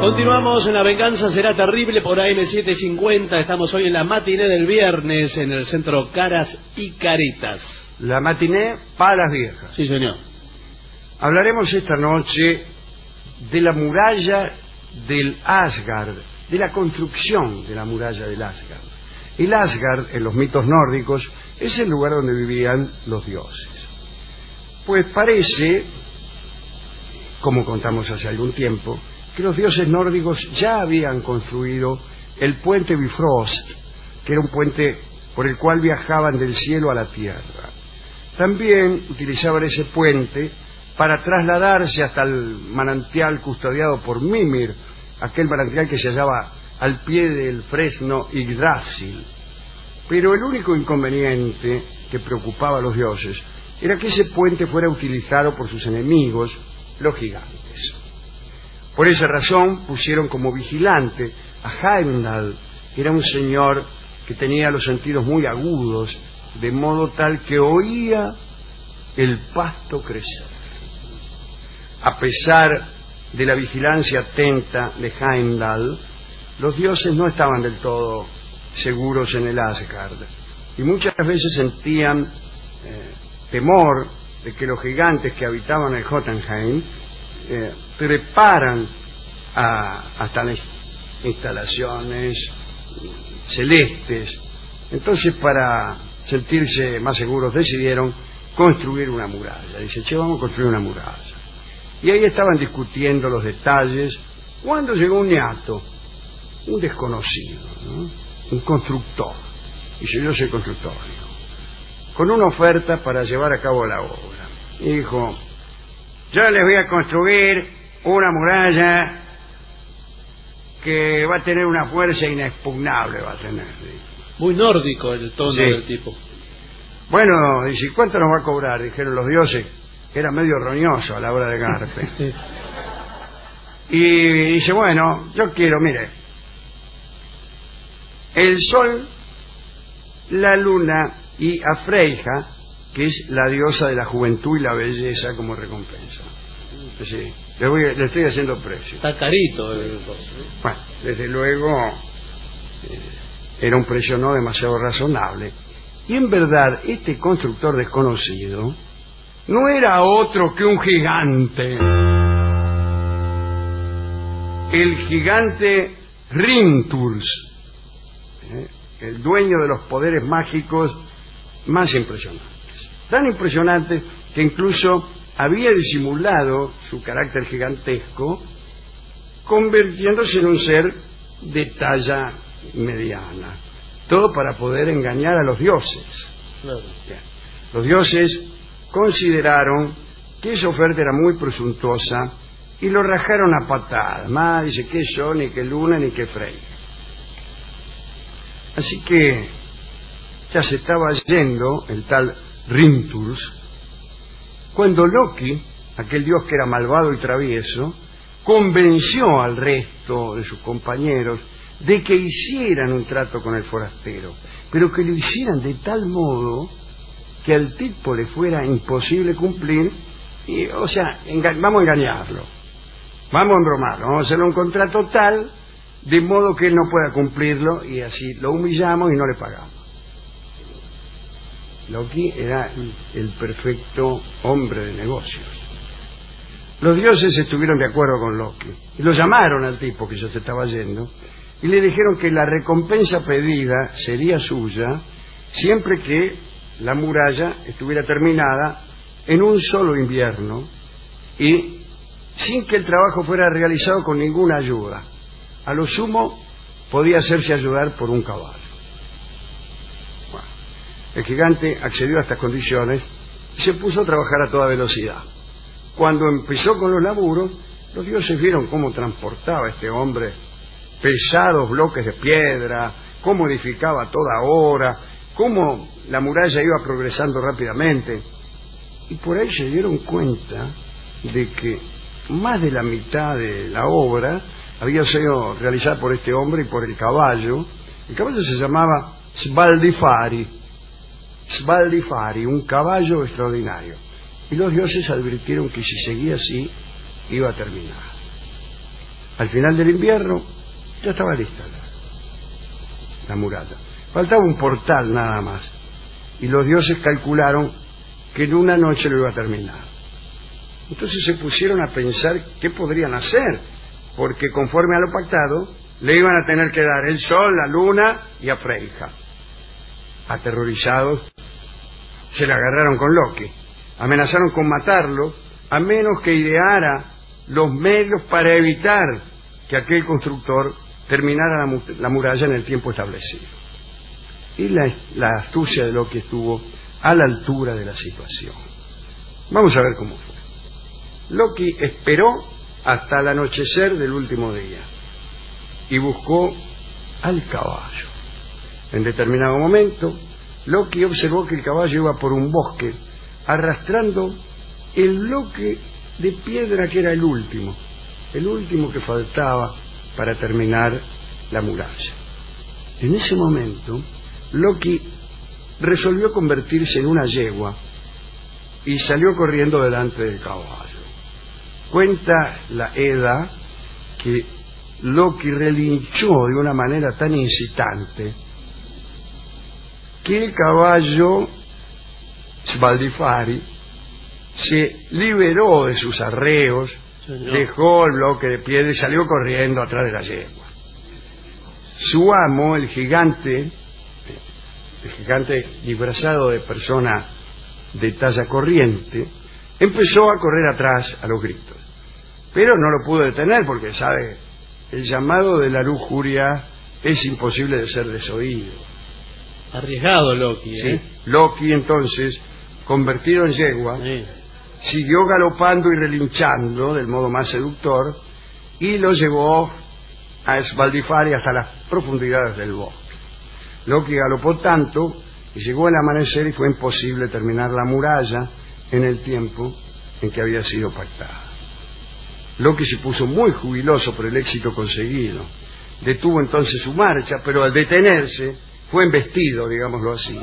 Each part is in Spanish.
Continuamos en La Venganza Será Terrible por AM750. Estamos hoy en la matiné del viernes en el centro Caras y Caretas. La matiné para las viejas. Sí, señor. Hablaremos esta noche de la muralla del Asgard, de la construcción de la muralla del Asgard. El Asgard, en los mitos nórdicos, es el lugar donde vivían los dioses. Pues parece, como contamos hace algún tiempo, que los dioses nórdicos ya habían construido el puente Bifrost, que era un puente por el cual viajaban del cielo a la tierra. También utilizaban ese puente para trasladarse hasta el manantial custodiado por Mimir, aquel manantial que se hallaba al pie del fresno Yggdrasil. Pero el único inconveniente que preocupaba a los dioses era que ese puente fuera utilizado por sus enemigos, los gigantes. Por esa razón pusieron como vigilante a Heimdall, que era un señor que tenía los sentidos muy agudos, de modo tal que oía el pasto crecer. A pesar de la vigilancia atenta de Heimdall, los dioses no estaban del todo seguros en el Asgard, y muchas veces sentían temor de que los gigantes que habitaban el Jotunheim treparan hasta las instalaciones celestes. Entonces, para sentirse más seguros, decidieron construir una muralla. Dice, che, vamos a construir una muralla. Y ahí estaban discutiendo los detalles cuando llegó un ñato, un desconocido, ¿no? Un constructor. Dice, yo soy constructor, dijo, con una oferta para llevar a cabo la obra. Y dijo, yo les voy a construir una muralla que va a tener una fuerza inexpugnable, va a tener. Muy nórdico el tono Sí. del tipo. Bueno, dice, ¿cuánto nos va a cobrar? Dijeron los dioses, que era medio roñoso a la hora de garpe. Y dice, bueno, yo quiero, mire, el sol, la luna y a Freyja, que es la diosa de la juventud y la belleza, como recompensa. Sí, le estoy haciendo precio. Está carito el coso. Bueno, desde luego era un precio no demasiado razonable. Y en verdad, este constructor desconocido no era otro que un gigante. El gigante Hrinturs, el dueño de los poderes mágicos más impresionantes. Tan impresionantes que incluso había disimulado su carácter gigantesco, convirtiéndose en un ser de talla mediana. Todo para poder engañar a los dioses. Claro. Los dioses consideraron que esa oferta era muy presuntuosa y lo rajaron a patadas. Más dice que yo, ni que Luna, ni que Frey. Así que ya se estaba yendo el tal Hrinturs, cuando Loki, aquel dios que era malvado y travieso, convenció al resto de sus compañeros de que hicieran un trato con el forastero, pero que lo hicieran de tal modo que al tipo le fuera imposible cumplir, y, o sea, vamos a engañarlo, vamos a embromarlo, vamos a hacerle un contrato tal de modo que él no pueda cumplirlo, y así lo humillamos y no le pagamos. Loki era el perfecto hombre de negocios. Los dioses estuvieron de acuerdo con Loki y lo llamaron al tipo que ya se estaba yendo y le dijeron que la recompensa pedida sería suya siempre que la muralla estuviera terminada en un solo invierno y sin que el trabajo fuera realizado con ninguna ayuda. A lo sumo podía hacerse ayudar por un caballo. El gigante accedió a estas condiciones y se puso a trabajar a toda velocidad. Cuando empezó con los laburos, los dioses vieron cómo transportaba este hombre pesados bloques de piedra, cómo edificaba a toda hora, cómo la muralla iba progresando rápidamente. Y por ahí se dieron cuenta de que más de la mitad de la obra había sido realizada por este hombre y por el caballo. El caballo se llamaba Svaldifari, un caballo extraordinario. Y los dioses advirtieron que si seguía así, iba a terminar. Al final del invierno ya estaba lista la muralla. Faltaba un portal nada más. Y los dioses calcularon que en una noche lo iba a terminar. Entonces se pusieron a pensar qué podrían hacer, porque conforme a lo pactado le iban a tener que dar el sol, la luna y a Freyja. Aterrorizados, se le agarraron con Loki. Amenazaron con matarlo a menos que ideara los medios para evitar que aquel constructor terminara la muralla en el tiempo establecido. Y la astucia de Loki estuvo a la altura de la situación. Vamos a ver cómo fue. Loki esperó hasta el anochecer del último día y buscó al caballo. En determinado momento, Loki observó que el caballo iba por un bosque arrastrando el bloque de piedra que era el último que faltaba para terminar la muralla. En ese momento, Loki resolvió convertirse en una yegua y salió corriendo delante del caballo. Cuenta la Edda que Loki relinchó de una manera tan incitante que el caballo Svaldifari se liberó de sus arreos, dejó el bloque de piedra y salió corriendo atrás de la yegua. Su amo, el gigante disfrazado de persona de talla corriente, empezó a correr atrás a los gritos, pero no lo pudo detener porque sabe, el llamado de la lujuria es imposible de ser desoído. Arriesgado Loki, Sí. Loki entonces, convertido en yegua, siguió galopando y relinchando del modo más seductor y lo llevó a Svaldifari hasta las profundidades del bosque. Loki galopó tanto que llegó el amanecer y fue imposible terminar la muralla en el tiempo en que había sido pactada. Loki se puso muy jubiloso por el éxito conseguido. Detuvo entonces su marcha, pero al detenerse fue embestido, digámoslo así,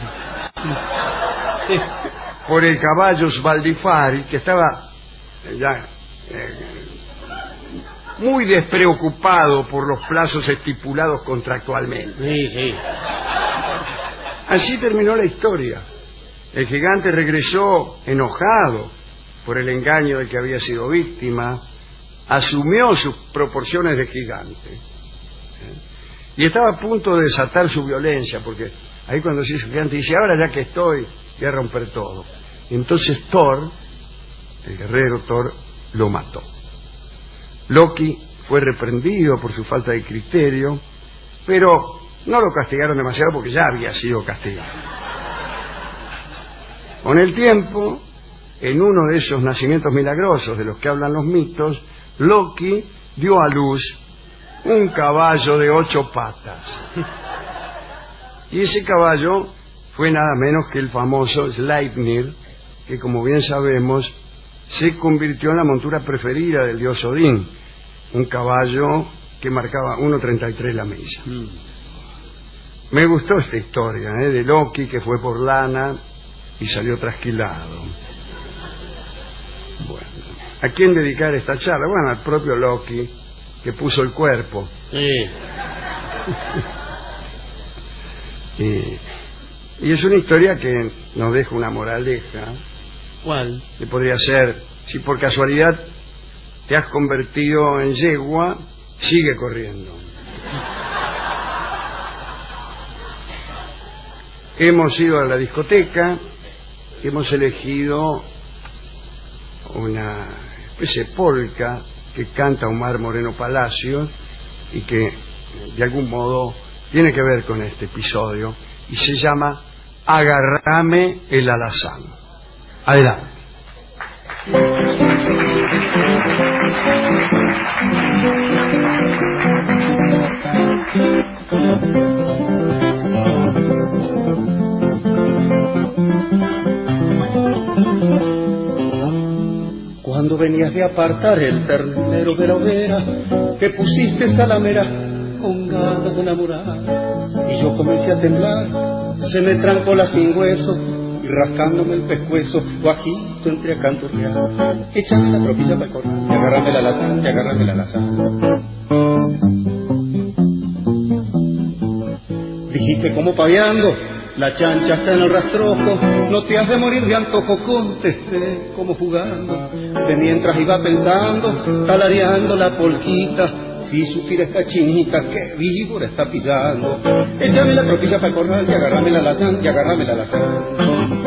por el caballo Svaldifari, que estaba ya muy despreocupado por los plazos estipulados contractualmente. Sí. Así terminó la historia. El gigante regresó enojado por el engaño del que había sido víctima, asumió sus proporciones de gigante y estaba a punto de desatar su violencia, porque ahí cuando se hizo gigante dice, ahora ya que estoy, voy a romper todo. Y entonces Thor, el guerrero Thor, lo mató. Loki fue reprendido por su falta de criterio, pero no lo castigaron demasiado porque ya había sido castigado. Con el tiempo, en uno de esos nacimientos milagrosos de los que hablan los mitos, Loki dio a luz un caballo de 8 patas. Y ese caballo fue nada menos que el famoso Sleipnir, que como bien sabemos se convirtió en la montura preferida del dios Odín, un caballo que marcaba 1.33 la milla. Me gustó esta historia de Loki, que fue por lana y salió trasquilado. Bueno, ¿a quién dedicar esta charla? Bueno, al propio Loki, que puso el cuerpo. Sí. Y es una historia que nos deja una moraleja. ¿Cuál? Que podría ser, si por casualidad te has convertido en yegua, sigue corriendo. Hemos ido a la discoteca, hemos elegido una especie de polka que canta Omar Moreno Palacios y que de algún modo tiene que ver con este episodio y se llama Agarrame el alazán. Adelante. Cuando venías de apartar el ternero de la hoguera que pusiste salamera con ganas de enamorar, y yo comencé a temblar, se me trancó la sin hueso y rascándome el pescuezo, bajito entre a canturrear. Échame la tropilla para el corral y agárrame la alazán, y agárrame la alazán. Dijiste como paveando, la chancha está en el rastrojo, no te has de morir de antojo, contesté como jugando. De mientras iba pensando, talareando la polquita, si supiera esta chinita que víbora está pisando. Échame la tropilla para el corral y agárrame la alazán, y agárrame la alazán.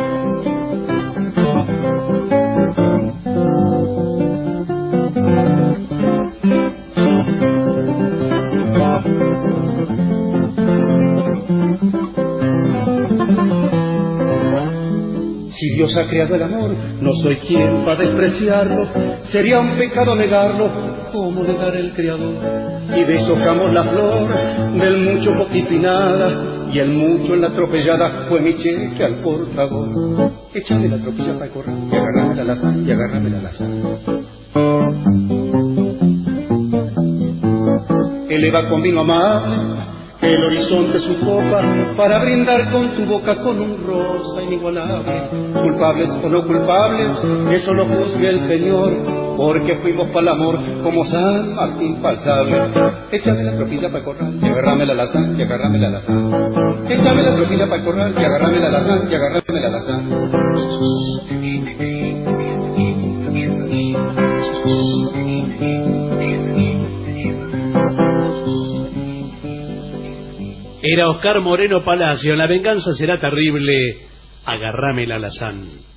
Si Dios ha creado el amor, no soy quien para despreciarlo. Sería un pecado negarlo, como negar el Creador. Y deshojamos la flor del mucho, poquito y nada, y el mucho en la atropellada fue mi cheque al portador. Échame la tropilla para el corral y agárrame la alazán, y agárrame la alazán. Eleva con vino amable el horizonte su copa, para brindar con tu boca con un rosa inigualable. Culpables o no culpables, eso lo juzgue el Señor, porque fuimos para el amor como San Martín Palsable. Échame la tropilla para el corral y agárrame la alazán, y agárrame la alazán. Échame la tropilla para el corral y agárrame la alazán, y agárrame la alazán. Era Oscar Moreno Palacio, La venganza será terrible, agárrame la alazán.